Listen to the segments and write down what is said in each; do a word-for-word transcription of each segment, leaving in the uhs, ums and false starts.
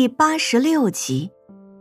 第八十六集。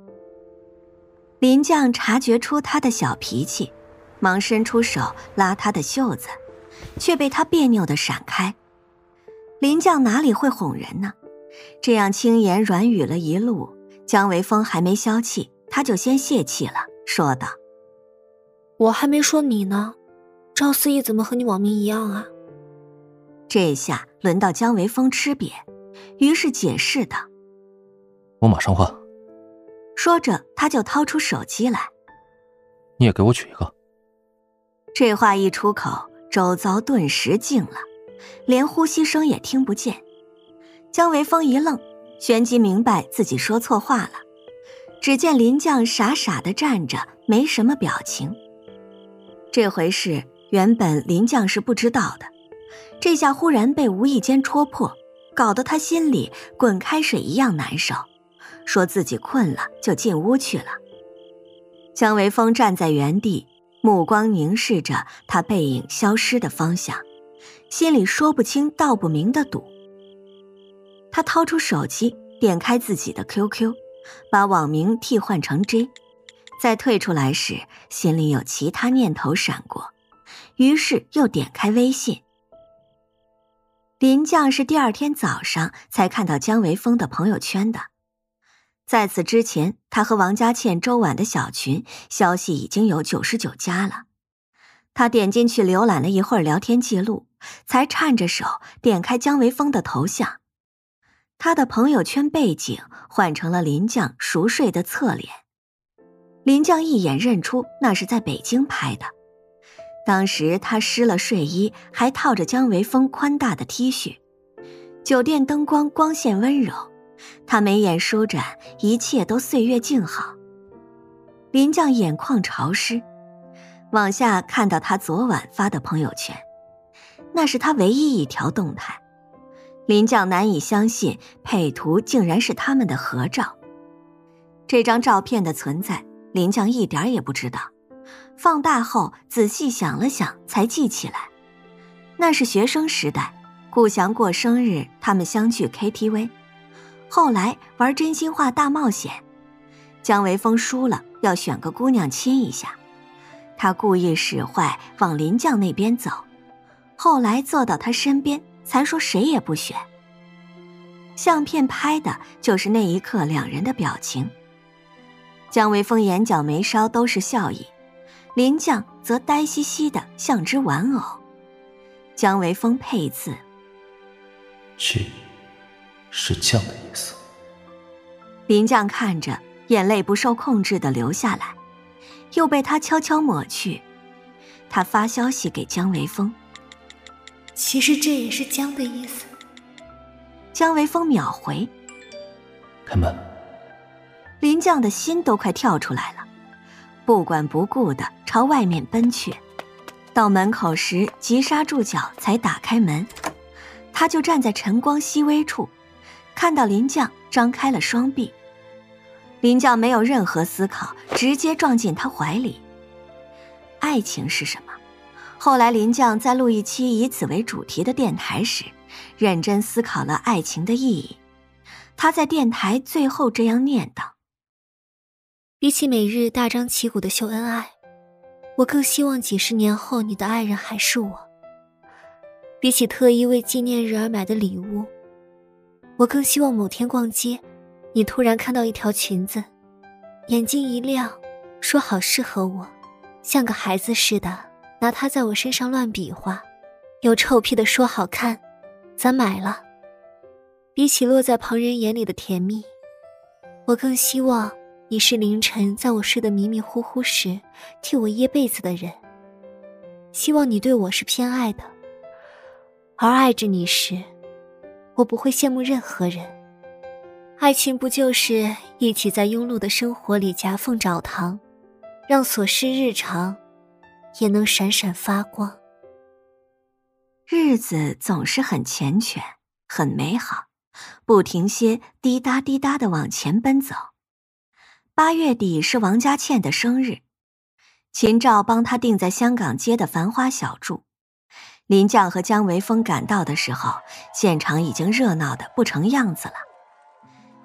林将察觉出他的小脾气，忙伸出手拉他的袖子，却被他别扭地闪开。林将哪里会哄人呢？这样轻言软语了一路，姜维峰还没消气，他就先泄气了，说道： 我还没说你呢，赵思义怎么和你网名一样啊？ 这下轮到姜维峰吃瘪，于是解释道： 我马上换。 说着他就掏出手机来。 你也给我取一个。 这话一出口，周遭顿时静了，连呼吸声也听不见。姜维峰一愣，旋即明白自己说错话了。只见林将傻傻地站着，没什么表情。这回事原本林将是不知道的，这下忽然被无意间戳破，搞得他心里滚开水一样难受，说自己困了就进屋去了。姜维峰站在原地，目光凝视着他背影消失的方向，心里说不清道不明的堵。他掏出手机，点开自己的 Q Q， 把网名替换成 J， 在退出来时心里有其他念头闪过，于是又点开微信。林将是第二天早上才看到姜维峰的朋友圈的，在此之前他和王佳倩、周婉的小群消息已经有九十九加了。他点进去浏览了一会儿聊天记录，才颤着手点开姜维峰的头像。他的朋友圈背景换成了林将熟睡的侧脸，林将一眼认出那是在北京拍的。当时他湿了睡衣，还套着姜维峰宽大的 T 恤，酒店灯光光线温柔，他眉眼舒展，一切都岁月静好。林将眼眶潮湿，往下看到他昨晚发的朋友圈，那是他唯一一条动态。林将难以相信配图竟然是他们的合照。这张照片的存在，林将一点也不知道，放大后仔细想了想才记起来，那是学生时代，顾翔过生日他们相聚 K T V， 后来玩真心话大冒险，姜维峰输了要选个姑娘亲一下，他故意使坏往林将那边走，后来坐到他身边才说谁也不选。相片拍的就是那一刻两人的表情，姜维峰眼角眉梢都是笑意，林将则呆兮兮的像只玩偶。姜维峰配字： 去是犟的意思。 林将看着，眼泪不受控制地流下来，又被他悄悄抹去。他发消息给姜维峰： 其实这也是姜的意思。 姜维峰秒回： 开门。 林将的心都快跳出来了，不管不顾地朝外面奔去。到门口时急刹住脚才打开门，他就站在晨光熹微处，看到林将张开了双臂。林将没有任何思考，直接撞进他怀里。爱情是什么？后来林将在录一期以此为主题的电台时，认真思考了爱情的意义。他在电台最后这样念叨： 比起每日大张旗鼓的秀恩爱，我更希望几十年后你的爱人还是我。比起特意为纪念日而买的礼物，我更希望某天逛街，你突然看到一条裙子，眼睛一亮，说好适合我，像个孩子似的拿它在我身上乱比划，又臭屁的说好看，咱买了。比起落在旁人眼里的甜蜜，我更希望你是凌晨在我睡得迷迷糊糊时替我掖被子的人。希望你对我是偏爱的，而爱着你时，我不会羡慕任何人。爱情不就是一起在庸碌的生活里夹缝找糖，让琐事日常也能闪闪发光。 日子总是很缱绻，很美好，不停歇滴答滴答地往前奔走。八月底是王佳倩的生日，秦照帮她订在香港街的繁花小筑。林将和姜维峰赶到的时候，现场已经热闹得不成样子了。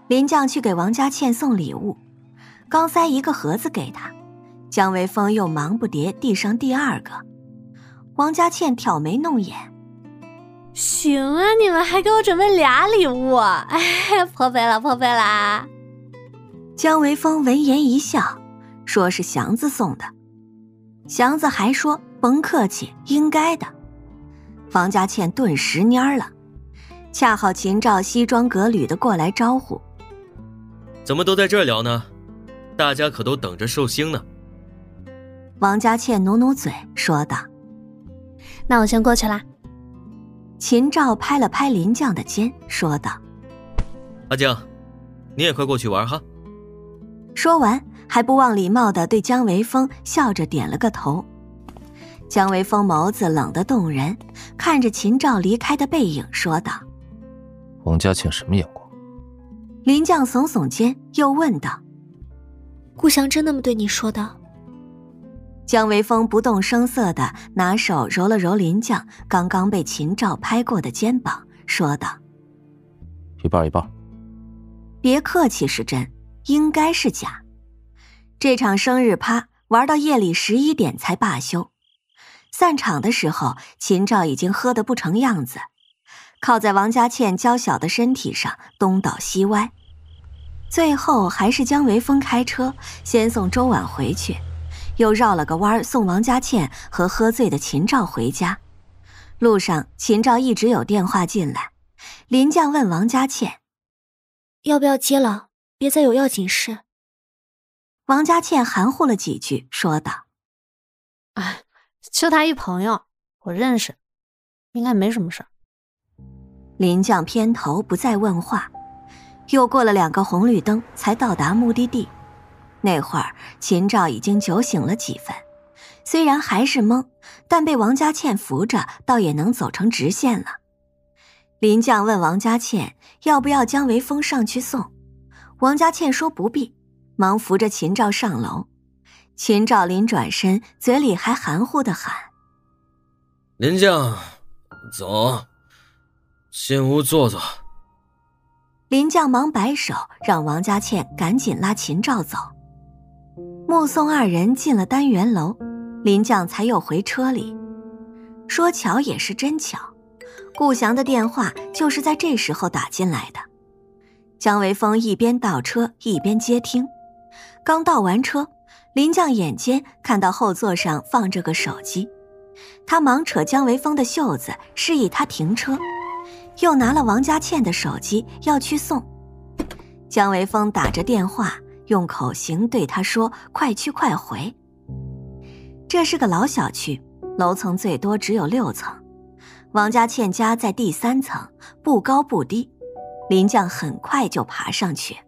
林将去给王家倩送礼物，刚塞一个盒子给她，姜维峰又忙不迭递上第二个。王家倩挑眉弄眼， 行啊，你们还给我准备俩礼物，哎，破费了破费啦。 姜维峰闻言一笑，说是祥子送的。祥子还说甭客气，应该的。王家倩顿时蔫了，恰好秦照西装革履的过来招呼， 怎么都在这儿聊呢？大家可都等着寿星呢。 王家倩努努嘴说道， 那我先过去啦。 秦照拍了拍林将的肩说道， 阿将，你也快过去玩哈。 说完还不忘礼貌地对姜维峰笑着点了个头。姜维峰眸子冷得动人，看着秦照离开的背影说道， 王家倩什么眼光？ 林将耸耸肩又问道， 顾翔真那么对你说的？ 姜维峰不动声色地拿手揉了揉林将刚刚被秦照拍过的肩膀说道， 一半一半。 别客气是真，应该是假。这场生日趴玩到夜里十一点才罢休，散场的时候秦照已经喝得不成样子，靠在王家倩娇小的身体上东倒西歪。最后还是姜维峰开车先送周婉回去，又绕了个弯送王家倩和喝醉的秦照回家。路上秦照一直有电话进来，林将问王家倩要不要接了，别再有要紧事。 王家倩含糊了几句说道， 哎，就他一朋友，我认识，应该没什么事儿。 林将偏头不再问话。又过了两个红绿灯才到达目的地。那会儿秦照已经酒醒了几分，虽然还是懵，但被王家倩扶着倒也能走成直线了。林将问王家倩要不要姜维峰上去送，王家倩说不必，忙扶着秦照上楼。秦照临转身，嘴里还含糊地喊， 林将，走，进屋坐坐。 林将忙摆手让王家倩赶紧拉秦照走。目送二人进了单元楼，林将才又回车里。说巧也是真巧，顾翔的电话就是在这时候打进来的。姜维峰一边倒车一边接听，刚倒完车，林将眼尖看到后座上放着个手机，他忙扯姜维峰的袖子示意他停车，又拿了王家倩的手机要去送。姜维峰打着电话用口型对他说，快去快回。这是个老小区，楼层最多只有六层，王家倩家在第三层，不高不低，林将很快就爬上去。